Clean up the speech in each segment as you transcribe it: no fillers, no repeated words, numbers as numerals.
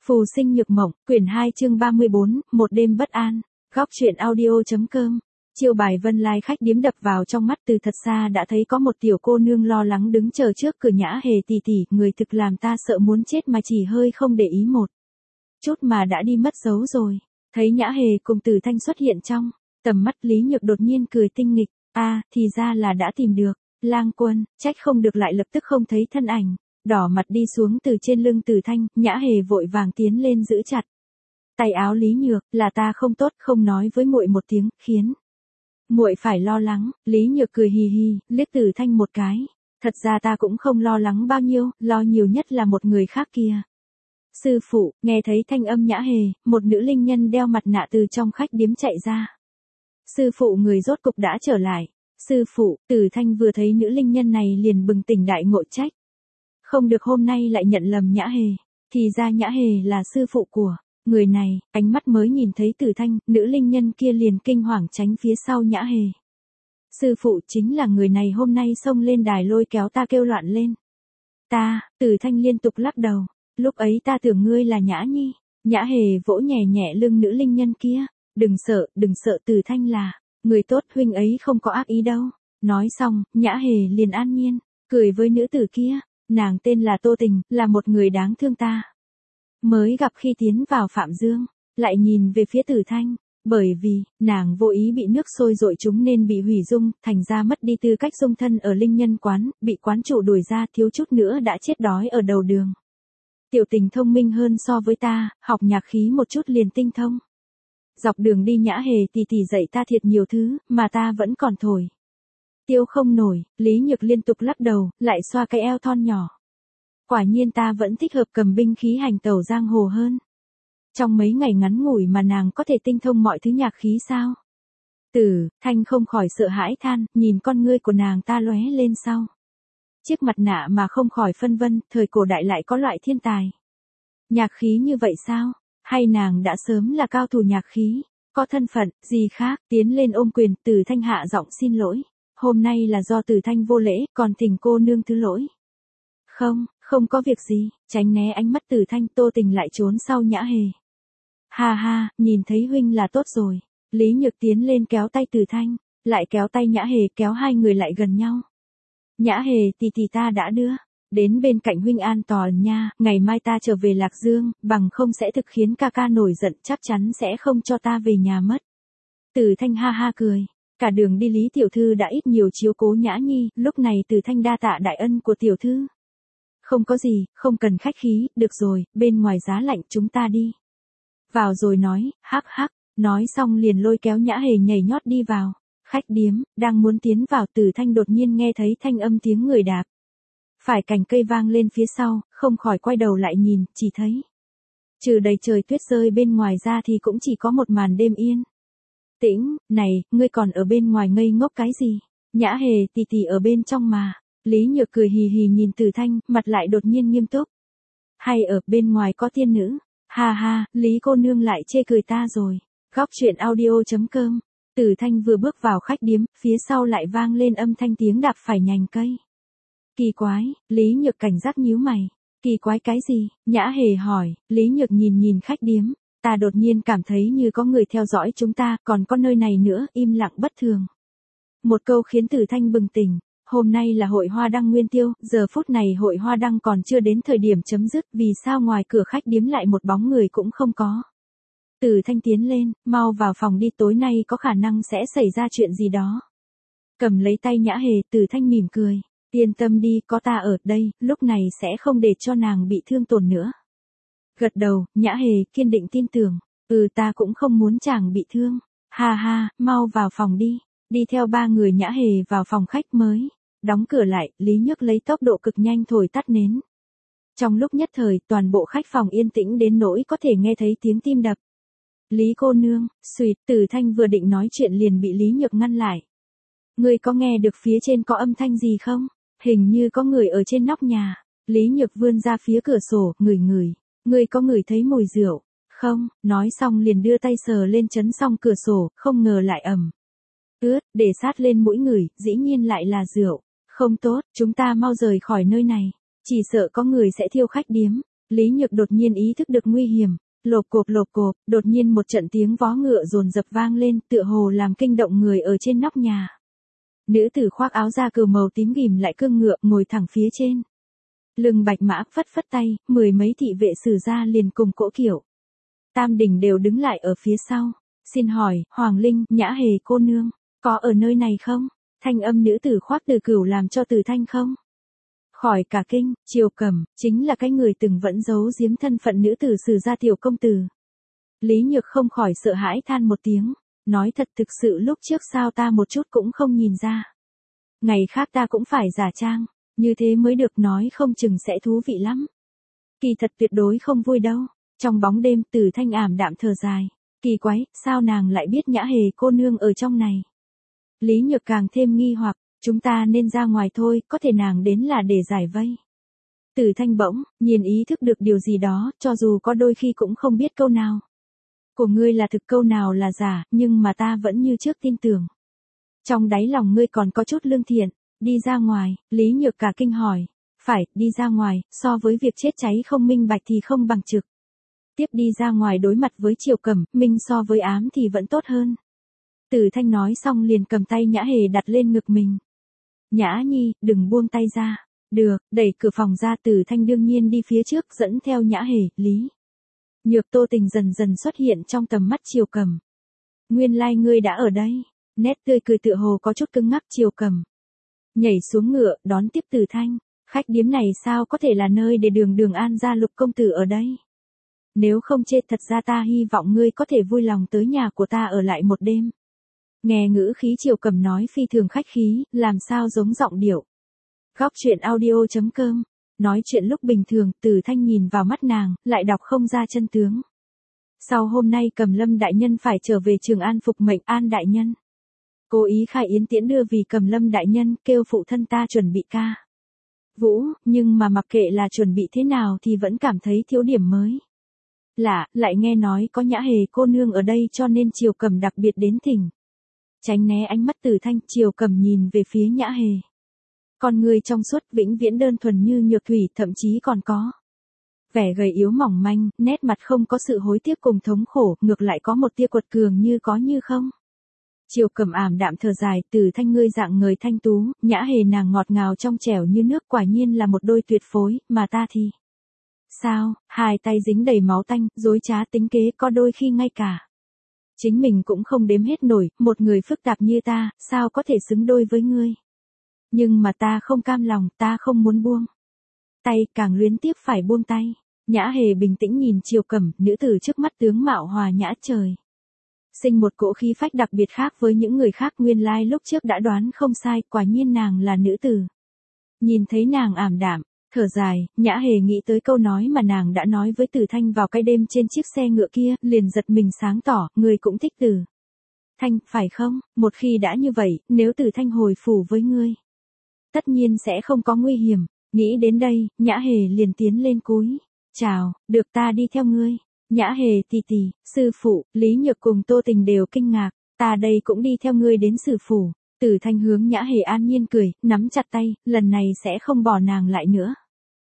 Phù sinh nhược mộng, quyển 2 chương 34, một đêm bất an. Góc truyện audio.com. Chiêu bài Vân Lai khách điếm đập vào trong mắt, từ thật xa đã thấy có một tiểu cô nương lo lắng đứng chờ trước cửa. Nhã Hề tỷ tỷ, người thực làm ta sợ muốn chết mà chỉ hơi không để ý một chút mà đã đi mất dấu rồi. Thấy Nhã Hề cùng Tử Thanh xuất hiện trong tầm mắt, Lý Nhược đột nhiên cười tinh nghịch. Thì ra là đã tìm được. Lang Quân, trách không được lại lập tức không thấy thân ảnh. Đỏ mặt đi xuống từ trên lưng Tử Thanh, Nhã Hề vội vàng tiến lên giữ chặt tay áo Lý Nhược. Là ta không tốt, không nói với muội một tiếng, khiến muội phải lo lắng. Lý Nhược cười hì hì, liếc Tử Thanh một cái. Thật ra ta cũng không lo lắng bao nhiêu, lo nhiều nhất là một người khác kia. Sư phụ, nghe thấy thanh âm Nhã Hề, một nữ linh nhân đeo mặt nạ từ trong khách điếm chạy ra. Sư phụ, người rốt cục đã trở lại. Sư phụ, Tử Thanh vừa thấy nữ linh nhân này liền bừng tỉnh đại ngộ, trách không được hôm nay lại nhận lầm Nhã Hề. Thì ra Nhã Hề là sư phụ của người này. Ánh mắt mới nhìn thấy Tử Thanh, nữ linh nhân kia liền kinh hoàng tránh phía sau Nhã Hề. Sư phụ chính là người này hôm nay xông lên đài lôi kéo ta kêu loạn lên. Tử Thanh liên tục lắc đầu. Lúc ấy ta tưởng ngươi là Nhã Nhi. Nhã Hề vỗ nhẹ nhẹ lưng nữ linh nhân kia. Đừng sợ, Tử Thanh là người tốt, huynh ấy không có ác ý đâu. Nói xong, Nhã Hề liền an nhiên cười với nữ tử kia. Nàng tên là Tô Tình, là một người đáng thương ta mới gặp khi tiến vào Phạm Dương. Lại nhìn về phía Tử Thanh, bởi vì nàng vô ý bị nước sôi dội trúng nên bị hủy dung, thành ra mất đi tư cách dung thân ở linh nhân quán, bị quán chủ đuổi ra, thiếu chút nữa đã chết đói ở đầu đường. Tiểu Tình thông minh hơn so với ta, học nhạc khí một chút liền tinh thông. Dọc đường đi Nhã Hề tỷ tỷ dạy ta thiệt nhiều thứ, mà ta vẫn còn thổi tiêu không nổi. Lý Nhược liên tục lắc đầu, lại xoa cái eo thon nhỏ. Quả nhiên ta vẫn thích hợp cầm binh khí hành tẩu giang hồ hơn. Trong mấy ngày ngắn ngủi mà nàng có thể tinh thông mọi thứ nhạc khí sao? Tử Thanh không khỏi sợ hãi than, nhìn con ngươi của nàng ta lóe lên sau chiếc mặt nạ mà không khỏi phân vân, thời cổ đại lại có loại thiên tài nhạc khí như vậy sao? Hay nàng đã sớm là cao thủ nhạc khí, có thân phận gì khác? Tiến lên ôm quyền, Tử Thanh hạ giọng xin lỗi. Hôm nay là do Tử Thanh vô lễ, còn thỉnh cô nương thứ lỗi. Không có việc gì. Tránh né ánh mắt Tử Thanh, Tô Tình lại trốn sau Nhã Hề. Ha, nhìn thấy huynh là tốt rồi. Lý Nhược tiến lên kéo tay Tử Thanh, lại kéo tay Nhã Hề, kéo hai người lại gần nhau. Nhã Hề tỷ tỷ, ta đã đưa đến bên cạnh huynh an toàn nha, ngày mai ta trở về Lạc Dương, bằng không sẽ thực khiến ca ca nổi giận, chắc chắn sẽ không cho ta về nhà mất. Tử Thanh ha cười. Cả đường đi Lý tiểu thư đã ít nhiều chiếu cố Nhã Nhi, lúc này Tử Thanh đa tạ đại ân của tiểu thư. Không có gì, không cần khách khí, được rồi, bên ngoài giá lạnh, chúng ta đi vào rồi nói. Hắc, nói xong liền lôi kéo Nhã Hề nhảy nhót đi vào khách điếm. Đang muốn tiến vào, Tử Thanh đột nhiên nghe thấy thanh âm tiếng người đạp phải cành cây vang lên phía sau, không khỏi quay đầu lại nhìn, chỉ thấy trừ đầy trời tuyết rơi bên ngoài ra thì cũng chỉ có một màn đêm yên tĩnh. Này, ngươi còn ở bên ngoài ngây ngốc cái gì? Nhã Hề tỷ tỷ ở bên trong mà. Lý Nhược cười hì hì nhìn Tử Thanh, mặt lại đột nhiên nghiêm túc. Hay ở bên ngoài có tiên nữ? Ha, Lý cô nương lại chê cười ta rồi. Góc truyện audio.com. Tử Thanh vừa bước vào khách điếm, phía sau lại vang lên âm thanh tiếng đạp phải nhành cây. Kỳ quái. Lý Nhược cảnh giác nhíu mày. Kỳ quái cái gì? Nhã Hề hỏi. Lý Nhược nhìn khách điếm. Ta đột nhiên cảm thấy như có người theo dõi chúng ta, còn có nơi này nữa, im lặng bất thường. Một câu khiến Tử Thanh bừng tỉnh. Hôm nay là hội hoa đăng nguyên tiêu, giờ phút này hội hoa đăng còn chưa đến thời điểm chấm dứt, vì sao ngoài cửa khách điếm lại một bóng người cũng không có? Tử Thanh tiến lên, mau vào phòng đi, tối nay có khả năng sẽ xảy ra chuyện gì đó. Cầm lấy tay Nhã Hề, Tử Thanh mỉm cười. Yên tâm đi, có ta ở đây, lúc này sẽ không để cho nàng bị thương tổn nữa. Gật đầu, Nhã Hề kiên định tin tưởng. Ta cũng không muốn chàng bị thương. Ha, mau vào phòng đi. Đi theo ba người Nhã Hề vào phòng khách mới. Đóng cửa lại, Lý Nhược lấy tốc độ cực nhanh thổi tắt nến. Trong lúc nhất thời, toàn bộ khách phòng yên tĩnh đến nỗi có thể nghe thấy tiếng tim đập. Lý cô nương, suýt, Tử Thanh vừa định nói chuyện liền bị Lý Nhược ngăn lại. Ngươi có nghe được phía trên có âm thanh gì không? Hình như có người ở trên nóc nhà. Lý Nhược vươn ra phía cửa sổ, ngửi. Ngươi có ngửi thấy mùi rượu không? Nói xong liền đưa tay sờ lên chấn xong cửa sổ, không ngờ lại ẩm ướt, để sát lên mũi ngửi, dĩ nhiên lại là rượu. Không tốt, chúng ta mau rời khỏi nơi này. Chỉ sợ có người sẽ thiêu khách điếm. Lý Nhược đột nhiên ý thức được nguy hiểm, lộp cộp, đột nhiên một trận tiếng vó ngựa dồn dập vang lên, tựa hồ làm kinh động người ở trên nóc nhà. Nữ tử khoác áo da cừu màu tím ghim lại cương ngựa, ngồi thẳng phía trên. Lưng bạch mã phất phất tay, mười mấy thị vệ sử gia liền cùng cỗ kiệu. Tam Đình đều đứng lại ở phía sau. Xin hỏi, Hoàng Linh, Nhã Hề cô nương, có ở nơi này không? Thanh âm nữ tử khoác từ cửu làm cho Từ Thanh không khỏi cả kinh. Triều Cẩm, chính là cái người từng vẫn giấu giếm thân phận nữ tử sử gia tiểu công tử. Lý Nhược không khỏi sợ hãi than một tiếng, nói thật thực sự lúc trước sao ta một chút cũng không nhìn ra. Ngày khác ta cũng phải giả trang, như thế mới được, nói không chừng sẽ thú vị lắm. Kỳ thật tuyệt đối không vui đâu. Trong bóng đêm Từ Thanh ảm đạm thở dài, kỳ quái, sao nàng lại biết Nhã Hề cô nương ở trong này? Lý Nhược càng thêm nghi hoặc, chúng ta nên ra ngoài thôi, có thể nàng đến là để giải vây. Từ Thanh bỗng nhìn ý thức được điều gì đó, cho dù có đôi khi cũng không biết câu nào của ngươi là thực, câu nào là giả, nhưng mà ta vẫn như trước tin tưởng. Trong đáy lòng ngươi còn có chút lương thiện. Đi ra ngoài, Lý Nhược cả kinh hỏi. Phải, đi ra ngoài, so với việc chết cháy không minh bạch thì không bằng trực tiếp đi ra ngoài đối mặt với Triều Cẩm, minh so với ám thì vẫn tốt hơn. Từ Thanh nói xong liền cầm tay Nhã Hề đặt lên ngực mình. Nhã Nhi, đừng buông tay ra. Được, đẩy cửa phòng ra. Từ Thanh đương nhiên đi phía trước dẫn theo Nhã Hề, Lý Nhược Tô Tình dần dần xuất hiện trong tầm mắt Triều Cẩm. Nguyên lai ngươi đã ở đây. Nét tươi cười tựa hồ có chút cứng ngắc. Triều Cẩm nhảy xuống ngựa, đón tiếp Từ Thanh. Khách điếm này sao có thể là nơi để Đường An gia Lục công tử ở đây? Nếu không chê, thật ra ta hy vọng ngươi có thể vui lòng tới nhà của ta ở lại một đêm. Nghe ngữ khí Triều Cẩm nói phi thường khách khí, làm sao giống giọng điệu. Góc truyện audio.com. Nói chuyện lúc bình thường, Từ Thanh nhìn vào mắt nàng, lại đọc không ra chân tướng. Sau hôm nay Cẩm Lâm đại nhân phải trở về Trường An phục mệnh. An đại nhân cố ý khai yến tiễn đưa vì Cẩm Lâm đại nhân kêu phụ thân ta chuẩn bị ca vũ, nhưng mà mặc kệ là chuẩn bị thế nào thì vẫn cảm thấy thiếu điểm mới lạ, lại nghe nói có Nhã Hề cô nương ở đây cho nên Triều Cẩm đặc biệt đến thỉnh. Tránh né ánh mắt Từ Thanh, Triều Cẩm nhìn về phía Nhã Hề. Con người trong suốt vĩnh viễn đơn thuần như nhược thủy, thậm chí còn có vẻ gầy yếu mỏng manh, nét mặt không có sự hối tiếc cùng thống khổ, ngược lại có một tia quật cường như có như không. Triều Cẩm ảm đạm thở dài. Từ Thanh ngươi dạng người thanh tú, Nhã Hề nàng ngọt ngào trong trẻo như nước, quả nhiên là một đôi tuyệt phối, mà ta thì sao? Hai tay dính đầy máu tanh, dối trá tính kế, có đôi khi ngay cả chính mình cũng không đếm hết nổi, một người phức tạp như ta, sao có thể xứng đôi với ngươi? Nhưng mà ta không cam lòng, ta không muốn buông tay, càng luyến tiếc phải buông tay. Nhã Hề bình tĩnh nhìn Triều Cẩm, nữ tử trước mắt tướng mạo hòa nhã trời sinh một cỗ khí phách đặc biệt khác với những người khác. Nguyên lai lúc trước đã đoán không sai, quả nhiên nàng là nữ tử. Nhìn thấy nàng ảm đạm thở dài, Nhã Hề nghĩ tới câu nói mà nàng đã nói với Từ Thanh vào cái đêm trên chiếc xe ngựa kia, liền giật mình sáng tỏ, ngươi cũng thích Từ Thanh, phải không? Một khi đã như vậy, nếu Từ Thanh hồi phủ với ngươi, tất nhiên sẽ không có nguy hiểm. Nghĩ đến đây, Nhã Hề liền tiến lên cúi chào, được, ta đi theo ngươi. Nhã Hề tỷ tỷ, sư phụ, Lý Nhược cùng Tô Tình đều kinh ngạc, ta đây cũng đi theo ngươi đến Sử phủ. Từ Thanh hướng Nhã Hề an nhiên cười, nắm chặt tay, lần này sẽ không bỏ nàng lại nữa.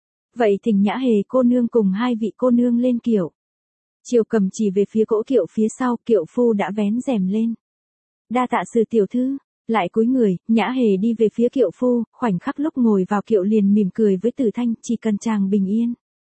Vậy thỉnh Nhã Hề cô nương cùng hai vị cô nương lên kiệu. Triều Cẩm chỉ về phía cỗ kiệu phía sau, kiệu phu đã vén rèm lên. Đa tạ sư tiểu thư. Lại cúi người, Nhã Hề đi về phía kiệu phu, khoảnh khắc lúc ngồi vào kiệu liền mỉm cười với Từ Thanh, chỉ cần chàng bình yên,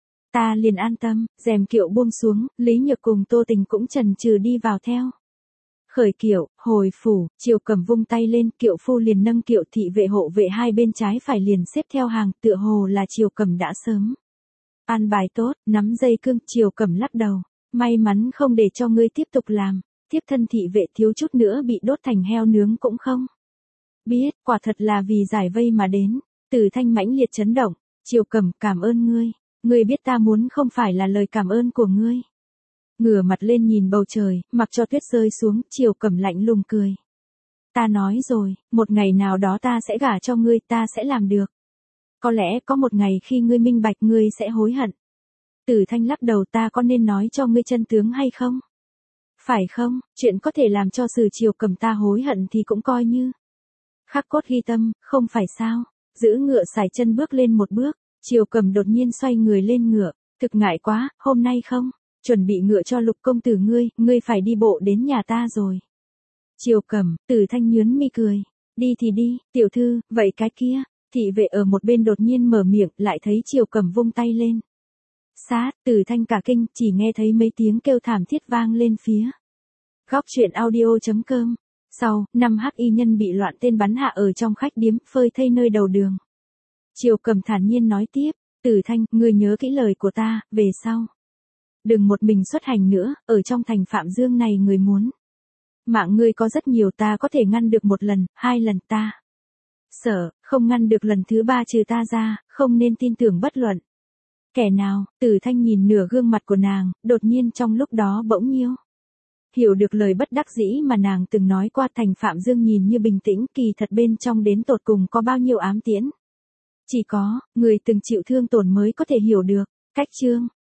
ta liền an tâm. Rèm kiệu buông xuống, Lý Nhược cùng Tô Tình cũng chần chừ đi vào theo. Khởi kiệu, hồi phủ, Triều Cẩm vung tay lên, kiệu phu liền nâng kiệu, thị vệ hộ vệ hai bên trái phải liền xếp theo hàng, tựa hồ là Triều Cẩm đã sớm an bài tốt. Nắm dây cương, Triều Cẩm lắc đầu, may mắn không để cho ngươi tiếp tục làm. Tiếp thân thị vệ thiếu chút nữa bị đốt thành heo nướng cũng không biết, quả thật là vì giải vây mà đến. Từ Thanh mãnh liệt chấn động. Triều Cẩm, cảm ơn ngươi. Ngươi biết ta muốn không phải là lời cảm ơn của ngươi. Ngửa mặt lên nhìn bầu trời, mặc cho tuyết rơi xuống, Triều Cẩm lạnh lùng cười. Ta nói rồi, một ngày nào đó ta sẽ gả cho ngươi, ta sẽ làm được. Có lẽ có một ngày khi ngươi minh bạch ngươi sẽ hối hận. Từ Thanh lắc đầu, ta có nên nói cho ngươi chân tướng hay không? Phải không, chuyện có thể làm cho Sử Triều Cẩm ta hối hận thì cũng coi như khắc cốt ghi tâm, không phải sao? Giữ ngựa sải chân bước lên một bước, Triều Cẩm đột nhiên xoay người lên ngựa, Thực ngại quá, hôm nay không, chuẩn bị ngựa cho Lục công tử ngươi phải đi bộ đến nhà ta rồi. Triều Cẩm, Tử Thanh nhướng mi cười. Đi thì đi, tiểu thư, vậy cái kia, thị vệ ở một bên đột nhiên mở miệng, lại thấy Triều Cẩm vung tay lên. Sát, Tử Thanh cả kinh, chỉ nghe thấy mấy tiếng kêu thảm thiết vang lên phía. Góc truyện audio.com. Sau, 5 hắc y nhân bị loạn tên bắn hạ ở trong khách điếm, phơi thây nơi đầu đường. Triều Cẩm thản nhiên nói tiếp, Tử Thanh, ngươi nhớ kỹ lời của ta, về sau. Đừng một mình xuất hành nữa, ở trong thành Phạm Dương này người muốn. Mạng ngươi có rất nhiều, ta có thể ngăn được 1 lần, 2 lần ta. Sợ, không ngăn được lần thứ 3 trừ ta ra, không nên tin tưởng bất luận. Kẻ nào, Tử Thanh nhìn nửa gương mặt của nàng, đột nhiên trong lúc đó bỗng nhiêu. Hiểu được lời bất đắc dĩ mà nàng từng nói qua, thành Phạm Dương nhìn như bình tĩnh, kỳ thật bên trong đến tột cùng có bao nhiêu ám tiễn. Chỉ có, người từng chịu thương tổn mới có thể hiểu được. Cách chương